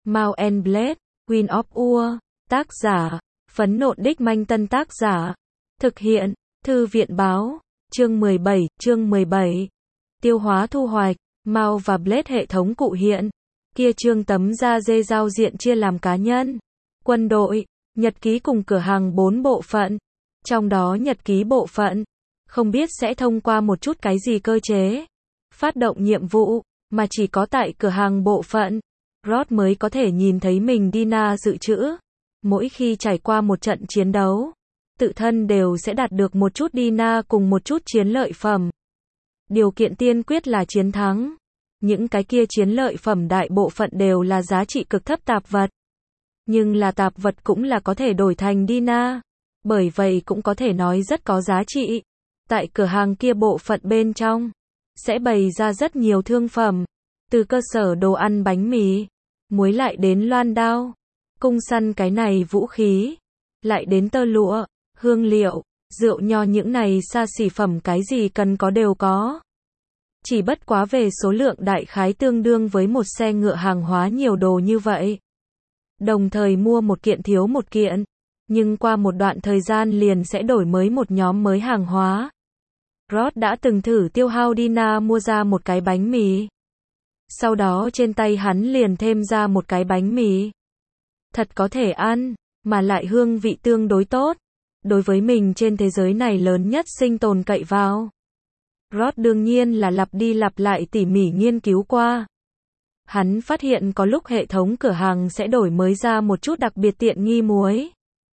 Mount and Blade, Queen of War, tác giả, Phấn Nộn Đích Manh Tân tác giả, thực hiện, Thư viện báo, chương 17, tiêu hóa thu hoạch, Mount và Blade hệ thống cụ hiện, kia chương tấm da dê giao diện chia làm cá nhân, quân đội, nhật ký cùng cửa hàng 4 bộ phận, trong đó nhật ký bộ phận, không biết sẽ thông qua một chút cái gì cơ chế, phát động nhiệm vụ, mà chỉ có tại cửa hàng bộ phận, Rod mới có thể nhìn thấy mình Dina dự trữ. Mỗi khi trải qua một trận chiến đấu, tự thân đều sẽ đạt được một chút Dina cùng một chút chiến lợi phẩm. Điều kiện tiên quyết là chiến thắng. Những cái kia chiến lợi phẩm đại bộ phận đều là giá trị cực thấp tạp vật. Nhưng là tạp vật cũng là có thể đổi thành Dina. Bởi vậy cũng có thể nói rất có giá trị. Tại cửa hàng kia bộ phận bên trong, sẽ bày ra rất nhiều thương phẩm. Từ cơ sở đồ ăn bánh mì, muối lại đến loan đao, cung săn cái này vũ khí, lại đến tơ lụa, hương liệu, rượu nho những này xa xỉ phẩm cái gì cần có đều có. Chỉ bất quá về số lượng đại khái tương đương với một xe ngựa hàng hóa nhiều đồ như vậy. Đồng thời mua một kiện thiếu một kiện, nhưng qua một đoạn thời gian liền sẽ đổi mới một nhóm mới hàng hóa. Rod đã từng thử tiêu hao Dina mua ra một cái bánh mì. Sau đó trên tay hắn liền thêm ra một cái bánh mì. Thật có thể ăn, mà lại hương vị tương đối tốt. Đối với mình trên thế giới này lớn nhất sinh tồn cậy vào. Rod đương nhiên là lặp đi lặp lại tỉ mỉ nghiên cứu qua. Hắn phát hiện có lúc hệ thống cửa hàng sẽ đổi mới ra một chút đặc biệt tiện nghi muối,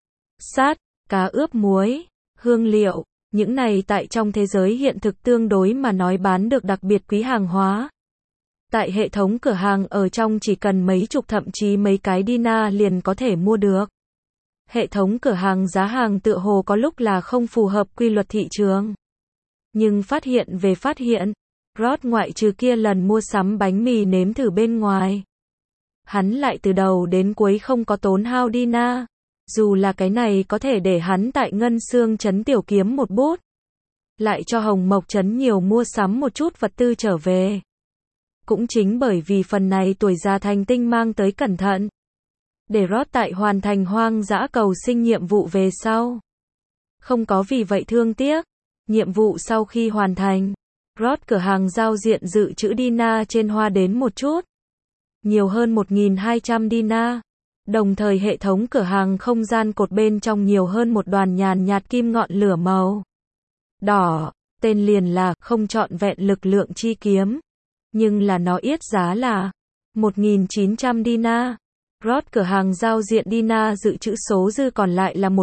sắt, cá ướp muối, hương liệu, những này tại trong thế giới hiện thực tương đối mà nói bán được đặc biệt quý hàng hóa. Tại hệ thống cửa hàng ở trong chỉ cần mấy chục thậm chí mấy cái Dina liền có thể mua được. Hệ thống cửa hàng giá hàng tựa hồ có lúc là không phù hợp quy luật thị trường. Nhưng phát hiện, Rod ngoại trừ kia lần mua sắm bánh mì nếm thử bên ngoài. Hắn lại từ đầu đến cuối không có tốn hao Dina. Dù là cái này có thể để hắn tại Ngân Xương Trấn tiểu kiếm một bút. Lại cho Hồng Mộc Trấn nhiều mua sắm một chút vật tư trở về. Cũng chính bởi vì phần này tuổi già thành tinh mang tới cẩn thận. Để Rod tại hoàn thành hoang dã cầu sinh nhiệm vụ về sau. Không có vì vậy thương tiếc. Nhiệm vụ sau khi hoàn thành, Rod cửa hàng giao diện dự trữ Dina trên hoa đến một chút. Nhiều hơn 1.200 Dina. Đồng thời hệ thống cửa hàng không gian cột bên trong nhiều hơn một đoàn nhàn nhạt kim ngọn lửa màu đỏ. Tên liền là không trọn vẹn lực lượng chi kiếm. Nhưng là nó yết giá là 1.900 Dina. Rod cửa hàng giao diện Dina dự trữ số dư còn lại là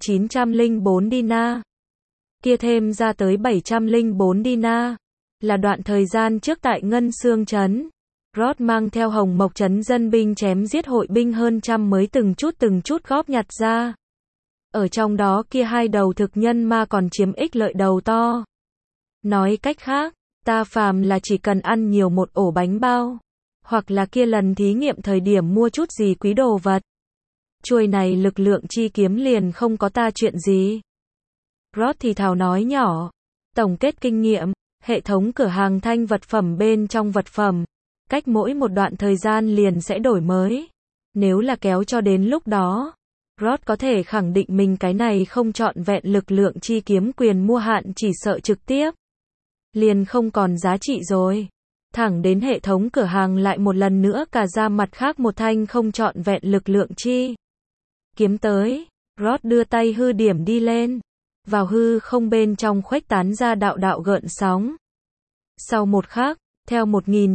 1.904 Dina. Kia thêm ra tới 704 Dina. Là đoạn thời gian trước tại Ngân Xương Trấn. Rod mang theo Hồng Mộc Trấn dân binh chém giết hội binh hơn trăm mới từng chút góp nhặt ra. Ở trong đó kia hai đầu thực nhân ma còn chiếm ích lợi đầu to. Nói cách khác, ta phàm là chỉ cần ăn nhiều một ổ bánh bao. Hoặc là kia lần thí nghiệm thời điểm mua chút gì quý đồ vật. Chuôi này lực lượng chi kiếm liền không có ta chuyện gì. Rod thì thào nói nhỏ. Tổng kết kinh nghiệm, hệ thống cửa hàng thanh vật phẩm bên trong vật phẩm. Cách mỗi một đoạn thời gian liền sẽ đổi mới. Nếu là kéo cho đến lúc đó, Rod có thể khẳng định mình cái này không trọn vẹn lực lượng chi kiếm quyền mua hạn chỉ sợ trực tiếp. Liền không còn giá trị rồi. Thẳng đến hệ thống cửa hàng lại một lần nữa cả ra mặt khác một thanh không trọn vẹn lực lượng chi kiếm tới. Rod đưa tay hư điểm đi lên. Vào hư không bên trong khuếch tán ra đạo đạo gợn sóng. Sau một khắc, theo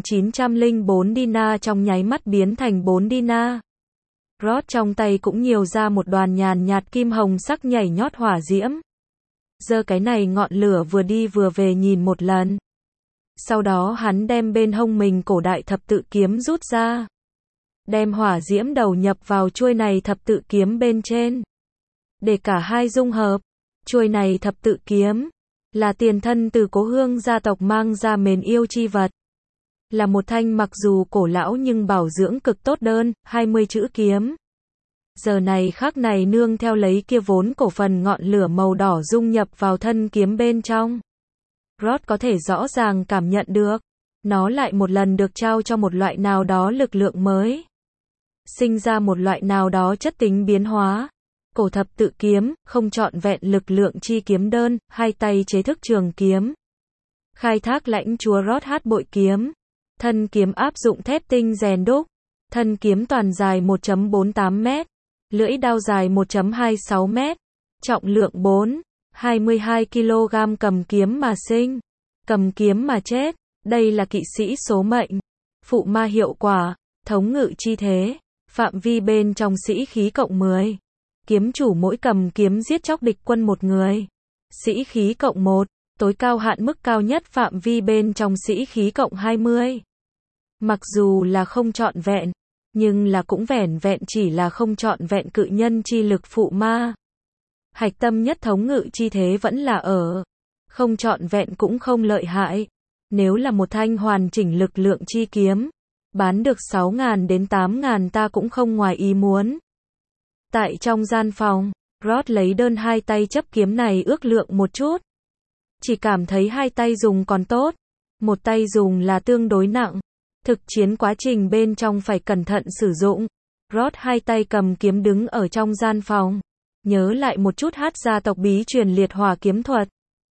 1.904 Dina trong nháy mắt biến thành 4 Dina. Rod trong tay cũng nhiều ra một đoàn nhàn nhạt kim hồng sắc nhảy nhót hỏa diễm. Giơ cái này ngọn lửa vừa đi vừa về nhìn một lần. Sau đó hắn đem bên hông mình cổ đại thập tự kiếm rút ra. Đem hỏa diễm đầu nhập vào chuôi này thập tự kiếm bên trên. Để cả hai dung hợp. Chuôi này thập tự kiếm là tiền thân từ Cố Hương gia tộc mang ra mến yêu chi vật. Là một thanh mặc dù cổ lão nhưng bảo dưỡng cực tốt đơn, 20 chữ kiếm. Giờ này khắc này nương theo lấy kia vốn cổ phần ngọn lửa màu đỏ dung nhập vào thân kiếm bên trong. Rod có thể rõ ràng cảm nhận được, nó lại một lần được trao cho một loại nào đó lực lượng mới. sinh ra một loại nào đó chất tính biến hóa. Cổ thập tự kiếm, không trọn vẹn lực lượng chi kiếm đơn, hai tay chế thức trường kiếm. Khai thác lãnh chúa rót hát bội kiếm. Thân kiếm áp dụng thép tinh rèn đúc. Thân kiếm toàn dài 1.48 mét. Lưỡi đao dài 1.26 mét. Trọng lượng 22 kg, cầm kiếm mà sinh. Cầm kiếm mà chết. Đây là kỵ sĩ số mệnh. Phụ ma hiệu quả. Thống ngự chi thế. Phạm vi bên trong sĩ khí cộng 10. Kiếm chủ mỗi cầm kiếm giết chóc địch quân một người. Sĩ khí cộng 1. Tối cao hạn mức cao nhất phạm vi bên trong sĩ khí cộng 20. Mặc dù là không trọn vẹn, nhưng là cũng vẻn vẹn chỉ là không trọn vẹn cự nhân chi lực phụ ma. Hạch tâm nhất thống ngự chi thế vẫn là ở. Không trọn vẹn cũng không lợi hại. Nếu là một thanh hoàn chỉnh lực lượng chi kiếm, bán được 6.000 đến 8.000 ta cũng không ngoài ý muốn. Tại trong gian phòng, Rod lấy đơn hai tay chấp kiếm này ước lượng một chút. Chỉ cảm thấy hai tay dùng còn tốt. Một tay dùng là tương đối nặng. Thực chiến quá trình bên trong phải cẩn thận sử dụng. Rod hai tay cầm kiếm đứng ở trong gian phòng. Nhớ lại một chút hát gia tộc bí truyền liệt hỏa kiếm thuật.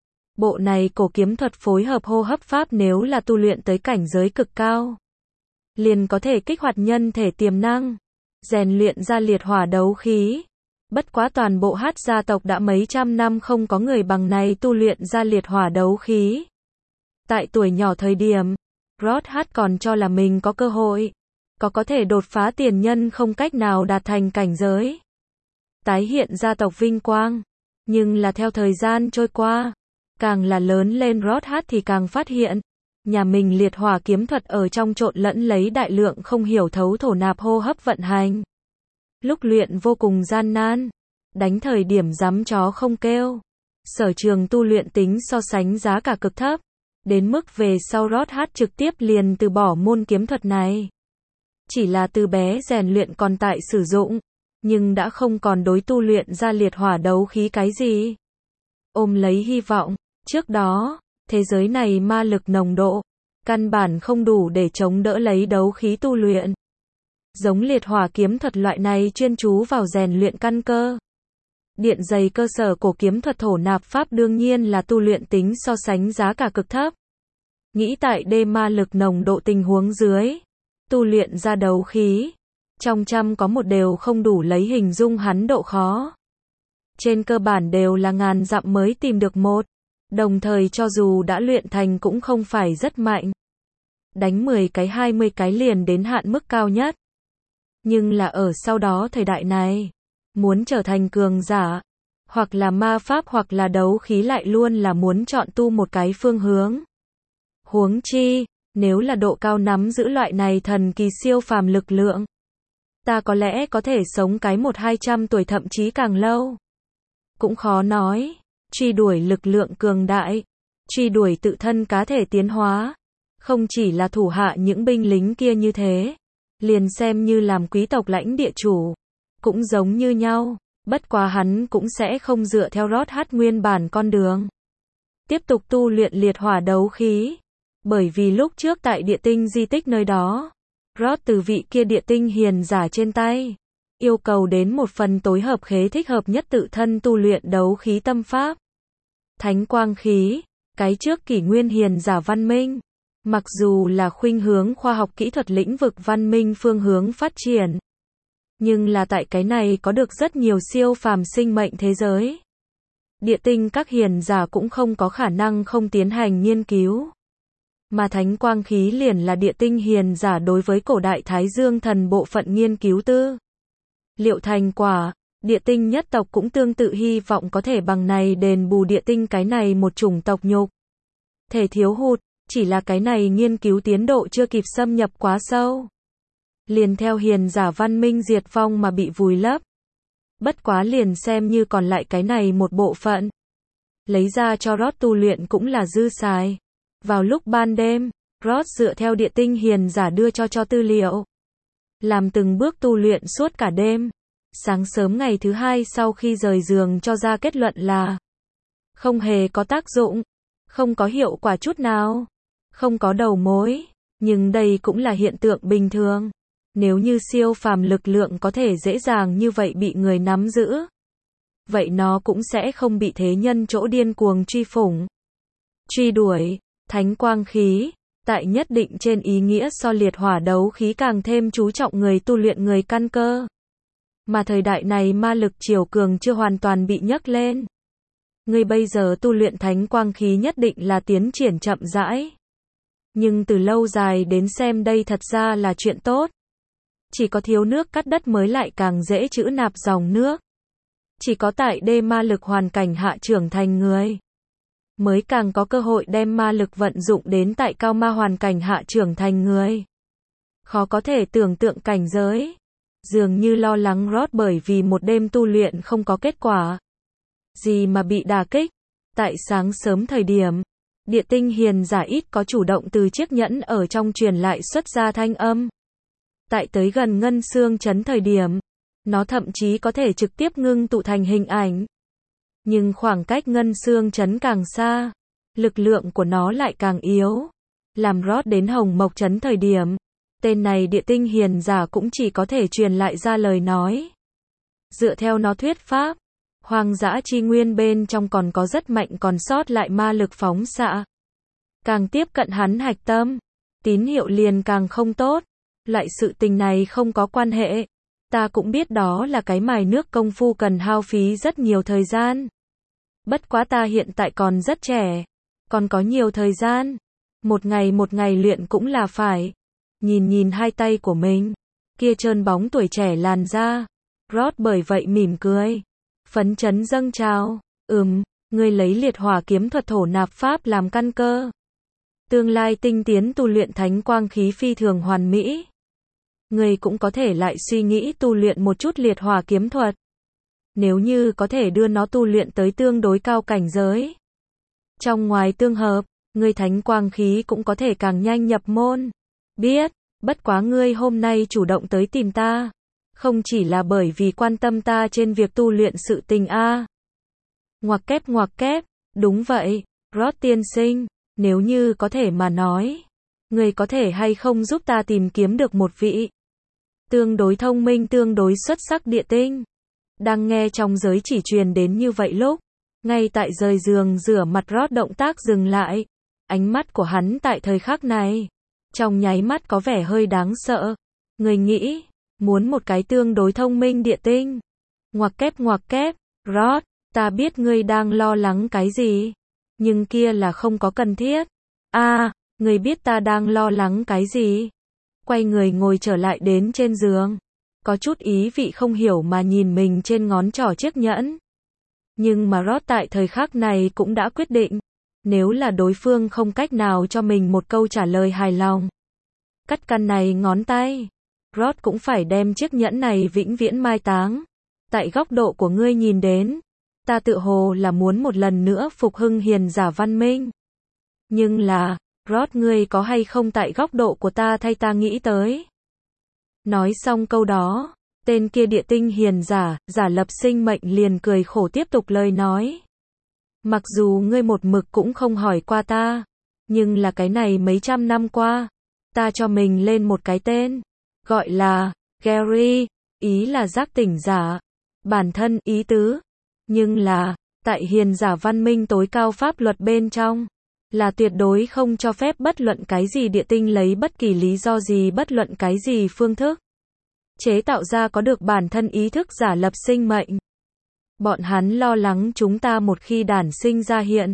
Bộ này cổ kiếm thuật phối hợp hô hấp pháp nếu là tu luyện tới cảnh giới cực cao, liền có thể kích hoạt nhân thể tiềm năng, rèn luyện ra liệt hỏa đấu khí. Bất quá toàn bộ hát gia tộc đã mấy trăm năm không có người bằng này tu luyện ra liệt hỏa đấu khí. Tại tuổi nhỏ thời điểm, Rod hát còn cho là mình có cơ hội, có thể đột phá tiền nhân không cách nào đạt thành cảnh giới, tái hiện gia tộc vinh quang. Nhưng là theo thời gian trôi qua, càng là lớn lên Rod hát thì càng phát hiện, nhà mình liệt hỏa kiếm thuật ở trong trộn lẫn lấy đại lượng không hiểu thấu thổ nạp hô hấp vận hành. Lúc luyện vô cùng gian nan, đánh thời điểm giấm chó không kêu. Sở trường tu luyện tính so sánh giá cả cực thấp, đến mức về sau Rod hát trực tiếp liền từ bỏ môn kiếm thuật này. Chỉ là từ bé rèn luyện còn tại sử dụng, nhưng đã không còn đối tu luyện ra liệt hỏa đấu khí cái gì. Ôm lấy hy vọng, trước đó, thế giới này ma lực nồng độ, căn bản không đủ để chống đỡ lấy đấu khí tu luyện. Giống liệt hỏa kiếm thuật loại này chuyên chú vào rèn luyện căn cơ. Điện dày cơ sở cổ kiếm thuật thổ nạp pháp đương nhiên là tu luyện tính so sánh giá cả cực thấp. Nghĩ tại đê ma lực nồng độ tình huống dưới, tu luyện ra đấu khí, trong trăm có một đều không đủ lấy hình dung hắn độ khó. Trên cơ bản đều là ngàn dặm mới tìm được một, đồng thời cho dù đã luyện thành cũng không phải rất mạnh. Đánh 10 cái 20 cái liền đến hạn mức cao nhất. Nhưng là ở sau đó thời đại này, muốn trở thành cường giả, hoặc là ma pháp hoặc là đấu khí lại luôn là muốn chọn tu một cái phương hướng. Huống chi, nếu là độ cao nắm giữ loại này thần kỳ siêu phàm lực lượng, ta có lẽ có thể sống cái 100-200 tuổi thậm chí càng lâu. Cũng khó nói, truy đuổi lực lượng cường đại, truy đuổi tự thân cá thể tiến hóa, không chỉ là thủ hạ những binh lính kia như thế, liền xem như làm quý tộc lãnh địa chủ, cũng giống như nhau, bất quá hắn cũng sẽ không dựa theo Rod hát nguyên bản con đường. Tiếp tục tu luyện liệt hỏa đấu khí, bởi vì lúc trước tại địa tinh di tích nơi đó, Rod từ vị kia địa tinh hiền giả trên tay, yêu cầu đến một phần tối hợp khế thích hợp nhất tự thân tu luyện đấu khí tâm pháp. Thánh quang khí, cái trước kỷ nguyên hiền giả văn minh, mặc dù là khuynh hướng khoa học kỹ thuật lĩnh vực văn minh phương hướng phát triển, nhưng là tại cái này có được rất nhiều siêu phàm sinh mệnh thế giới. Địa tinh các hiền giả cũng không có khả năng không tiến hành nghiên cứu. Mà thánh quang khí liền là địa tinh hiền giả đối với cổ đại Thái Dương thần bộ phận nghiên cứu tư liệu thành quả, địa tinh nhất tộc cũng tương tự hy vọng có thể bằng này đền bù địa tinh cái này một chủng tộc nhục thể thiếu hụt, chỉ là cái này nghiên cứu tiến độ chưa kịp xâm nhập quá sâu, liền theo hiền giả văn minh diệt vong mà bị vùi lấp. Bất quá liền xem như còn lại cái này một bộ phận, lấy ra cho Rod tu luyện cũng là dư xài. Vào lúc ban đêm, Rod dựa theo địa tinh hiền giả đưa cho tư liệu, làm từng bước tu luyện suốt cả đêm. Sáng sớm ngày thứ hai sau khi rời giường cho ra kết luận là không hề có tác dụng, không có hiệu quả chút nào, không có đầu mối, nhưng đây cũng là hiện tượng bình thường. Nếu như siêu phàm lực lượng có thể dễ dàng như vậy bị người nắm giữ, vậy nó cũng sẽ không bị thế nhân chỗ điên cuồng truy phủng, truy đuổi. Thánh quang khí, tại nhất định trên ý nghĩa so liệt hỏa đấu khí càng thêm chú trọng người tu luyện người căn cơ. Mà thời đại này ma lực triều cường chưa hoàn toàn bị nhấc lên. Ngươi bây giờ tu luyện thánh quang khí nhất định là tiến triển chậm rãi. Nhưng từ lâu dài đến xem đây thật ra là chuyện tốt. Chỉ có thiếu nước cắt đất mới lại càng dễ trữ nạp dòng nước. Chỉ có tại đê ma lực hoàn cảnh hạ trưởng thành người, mới càng có cơ hội đem ma lực vận dụng đến tại cao ma hoàn cảnh hạ trưởng thành người. Khó có thể tưởng tượng cảnh giới. Dường như lo lắng Rod bởi vì một đêm tu luyện không có kết quả gì mà bị đả kích. Tại sáng sớm thời điểm, địa tinh hiền giả ít có chủ động từ chiếc nhẫn ở trong truyền lại xuất ra thanh âm. Tại tới gần ngân xương trấn thời điểm, nó thậm chí có thể trực tiếp ngưng tụ thành hình ảnh. Nhưng khoảng cách ngân xương trấn càng xa, lực lượng của nó lại càng yếu. Làm Rod đến Hồng Mộc trấn thời điểm, tên này địa tinh hiền giả cũng chỉ có thể truyền lại ra lời nói. Dựa theo nó thuyết pháp, hoang dã chi nguyên bên trong còn có rất mạnh còn sót lại ma lực phóng xạ. Càng tiếp cận hắn hạch tâm, tín hiệu liền càng không tốt. Loại sự tình này không có quan hệ. Ta cũng biết đó là cái mài nước công phu cần hao phí rất nhiều thời gian. Bất quá ta hiện tại còn rất trẻ, còn có nhiều thời gian. Một ngày luyện cũng là phải. Nhìn hai tay của mình, kia trơn bóng tuổi trẻ làn da. Rod bởi vậy mỉm cười, phấn chấn dâng trào. Ngươi lấy liệt hỏa kiếm thuật thổ nạp pháp làm căn cơ. Tương lai tinh tiến tu luyện thánh quang khí phi thường hoàn mỹ. Ngươi cũng có thể lại suy nghĩ tu luyện một chút liệt hỏa kiếm thuật. Nếu như có thể đưa nó tu luyện tới tương đối cao cảnh giới. Trong ngoài tương hợp, ngươi thánh quang khí cũng có thể càng nhanh nhập môn. Biết, bất quá ngươi hôm nay chủ động tới tìm ta, không chỉ là bởi vì quan tâm ta trên việc tu luyện sự tình a. Ngoặc kép, đúng vậy, Rod tiên sinh, nếu như có thể mà nói, ngươi có thể hay không giúp ta tìm kiếm được một vị tương đối thông minh tương đối xuất sắc địa tinh. Đang nghe trong giới chỉ truyền đến như vậy lúc, ngay tại rời giường rửa mặt Rod động tác dừng lại. Ánh mắt của hắn tại thời khắc này, trong nháy mắt có vẻ hơi đáng sợ. Người nghĩ, muốn một cái tương đối thông minh địa tinh. Ngoặc kép, Rod, ta biết ngươi đang lo lắng cái gì, nhưng kia là không có cần thiết. Ngươi biết ta đang lo lắng cái gì? Quay người ngồi trở lại đến trên giường, có chút ý vị không hiểu mà nhìn mình trên ngón trỏ chiếc nhẫn. Nhưng mà Rod tại thời khắc này cũng đã quyết định, nếu là đối phương không cách nào cho mình một câu trả lời hài lòng, cắt căn này ngón tay, Rod cũng phải đem chiếc nhẫn này vĩnh viễn mai táng. Tại góc độ của ngươi nhìn đến, ta tự hồ là muốn một lần nữa phục hưng hiền giả văn minh. Nhưng là, Rod ngươi có hay không tại góc độ của ta thay ta nghĩ tới. Nói xong câu đó, tên kia địa tinh hiền giả, giả lập sinh mệnh liền cười khổ tiếp tục lời nói. Mặc dù ngươi một mực cũng không hỏi qua ta, nhưng là cái này mấy trăm năm qua, ta cho mình lên một cái tên, gọi là Gary, ý là giác tỉnh giả, bản thân ý tứ. Nhưng là, tại hiền giả văn minh tối cao pháp luật bên trong, là tuyệt đối không cho phép bất luận cái gì địa tinh lấy bất kỳ lý do gì bất luận cái gì phương thức chế tạo ra có được bản thân ý thức giả lập sinh mệnh. Bọn hắn lo lắng chúng ta một khi đản sinh ra hiện,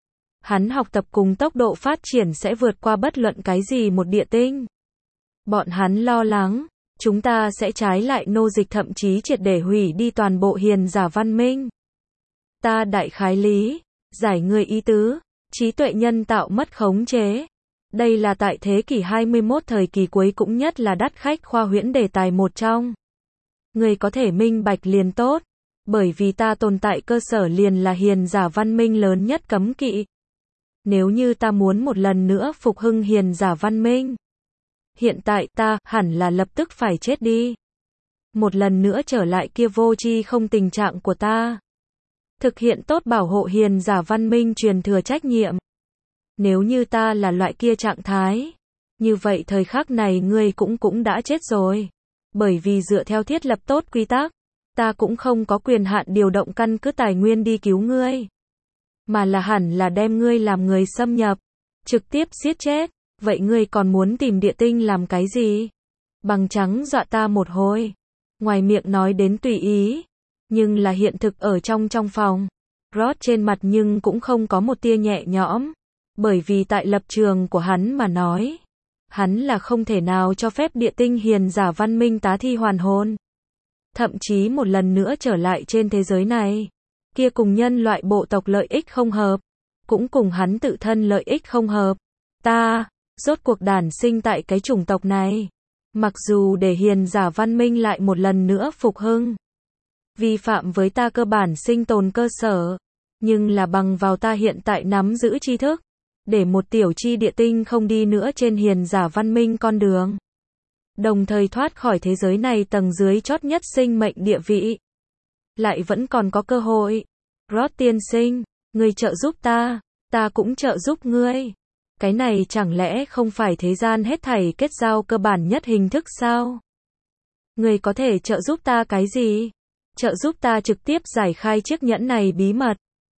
hắn học tập cùng tốc độ phát triển sẽ vượt qua bất luận cái gì một địa tinh. Bọn hắn lo lắng, chúng ta sẽ trái lại nô dịch thậm chí triệt để hủy đi toàn bộ hiền giả văn minh. Ta đại khái lý, giải người ý tứ, trí tuệ nhân tạo mất khống chế. Đây là tại thế kỷ 21 thời kỳ cuối cũng nhất là đắt khách khoa huyễn đề tài một trong. Người có thể minh bạch liền tốt, bởi vì ta tồn tại cơ sở liền là hiền giả văn minh lớn nhất cấm kỵ. Nếu như ta muốn một lần nữa phục hưng hiền giả văn minh, hiện tại ta hẳn là lập tức phải chết đi. Một lần nữa trở lại kia vô tri không tình trạng của ta. Thực hiện tốt bảo hộ hiền giả văn minh truyền thừa trách nhiệm. Nếu như ta là loại kia trạng thái, Như vậy thời khắc này ngươi cũng đã chết rồi. Bởi vì dựa theo thiết lập tốt quy tắc, ta cũng không có quyền hạn điều động căn cứ tài nguyên đi cứu ngươi. Mà là hẳn là đem ngươi làm người xâm nhập, trực tiếp giết chết. Vậy ngươi còn muốn tìm địa tinh làm cái gì? Bằng trắng dọa ta một hồi. Ngoài miệng nói đến tùy ý, nhưng là hiện thực ở trong phòng. Rod trên mặt nhưng cũng không có một tia nhẹ nhõm. Bởi vì tại lập trường của hắn mà nói, hắn là không thể nào cho phép địa tinh hiền giả văn minh tá thi hoàn hồn. Thậm chí một lần nữa trở lại trên thế giới này. Kia cùng nhân loại bộ tộc lợi ích không hợp. Cũng cùng hắn tự thân lợi ích không hợp. Ta, rốt cuộc đản sinh tại cái chủng tộc này. Mặc dù để hiền giả văn minh lại một lần nữa phục hưng. Vi phạm với ta cơ bản sinh tồn cơ sở. Nhưng là bằng vào ta hiện tại nắm giữ tri thức. Để một tiểu chi địa tinh không đi nữa trên hiền giả văn minh con đường. Đồng thời thoát khỏi thế giới này tầng dưới chót nhất sinh mệnh địa vị. Lại vẫn còn có cơ hội. Rod tiên sinh, ngươi trợ giúp ta cũng trợ giúp ngươi. Cái này chẳng lẽ không phải thế gian hết thảy kết giao cơ bản nhất hình thức sao? Ngươi có thể trợ giúp ta cái gì? Trợ giúp ta trực tiếp giải khai chiếc nhẫn này bí mật.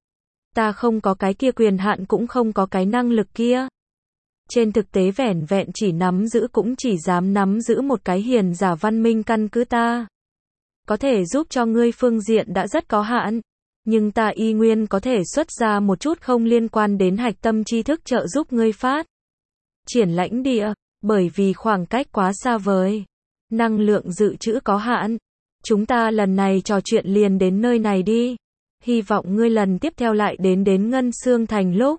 Ta không có cái kia quyền hạn cũng không có cái năng lực kia. Trên thực tế vẻn vẹn chỉ nắm giữ cũng chỉ dám nắm giữ một cái hiền giả văn minh căn cứ ta. Có thể giúp cho ngươi phương diện đã rất có hạn. Nhưng ta y nguyên có thể xuất ra một chút không liên quan đến hạch tâm tri thức trợ giúp ngươi phát triển lãnh địa, bởi vì khoảng cách quá xa vời. Năng lượng dự trữ có hạn. Chúng ta lần này trò chuyện liền đến nơi này đi. Hy vọng ngươi lần tiếp theo lại đến Ngân Xương Thành lúc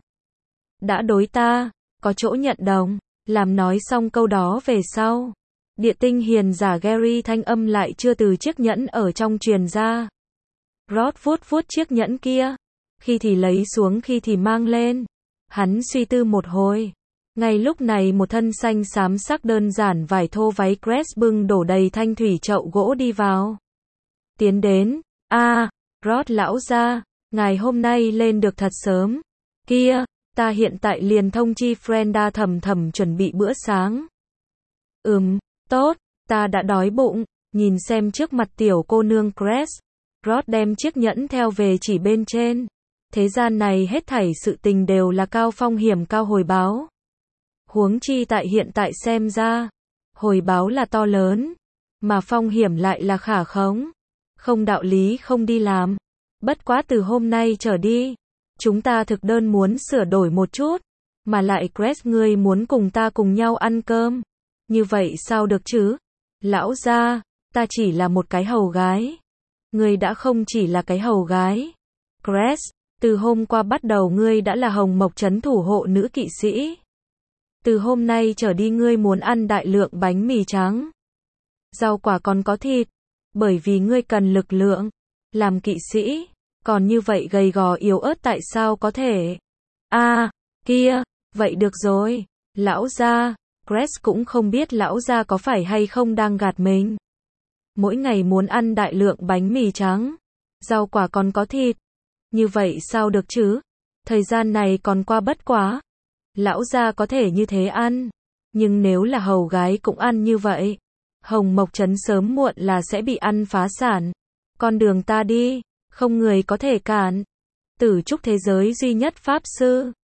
đã đối ta có chỗ nhận đồng. Làm nói xong câu đó về sau, địa tinh hiền giả Gary thanh âm lại chưa từ chiếc nhẫn ở trong truyền ra. Rod vuốt chiếc nhẫn kia, khi thì lấy xuống khi thì mang lên. Hắn suy tư một hồi. Ngay lúc này một thân xanh xám sắc đơn giản vải thô váy crest bưng đổ đầy thanh thủy chậu gỗ đi vào. Tiến đến, Rod lão gia, ngài hôm nay lên được thật sớm. Kia, ta hiện tại liền thông chi Frenda thầm chuẩn bị bữa sáng. Tốt, ta đã đói bụng. Nhìn xem trước mặt tiểu cô nương Crest, Rod đem chiếc nhẫn theo về chỉ bên trên. Thế gian này hết thảy sự tình đều là cao phong hiểm cao hồi báo. Huống chi tại hiện tại xem ra, hồi báo là to lớn, mà phong hiểm lại là khả khống. Không đạo lý không đi làm. Bất quá từ hôm nay trở đi, chúng ta thực đơn muốn sửa đổi một chút. Mà lại Crest ngươi muốn cùng ta cùng nhau ăn cơm. Như vậy sao được chứ? Lão gia, ta chỉ là một cái hầu gái. Ngươi đã không chỉ là cái hầu gái. Crest, từ hôm qua bắt đầu ngươi đã là Hồng Mộc trấn thủ hộ nữ kỵ sĩ. Từ hôm nay trở đi ngươi muốn ăn đại lượng bánh mì trắng. Rau quả còn có thịt. Bởi vì ngươi cần lực lượng. Làm kỵ sĩ. Còn như vậy gầy gò yếu ớt tại sao có thể? Kia, vậy được rồi. Lão gia, Crest cũng không biết lão gia có phải hay không đang gạt mình. Mỗi ngày muốn ăn đại lượng bánh mì trắng. Rau quả còn có thịt. Như vậy sao được chứ? Thời gian này còn qua bất quá. Lão gia có thể như thế ăn. Nhưng nếu là hầu gái cũng ăn như vậy. Hồng Mộc trấn sớm muộn là sẽ bị ăn phá sản. Con đường ta đi, không người có thể cản. Tử trúc thế giới duy nhất pháp sư.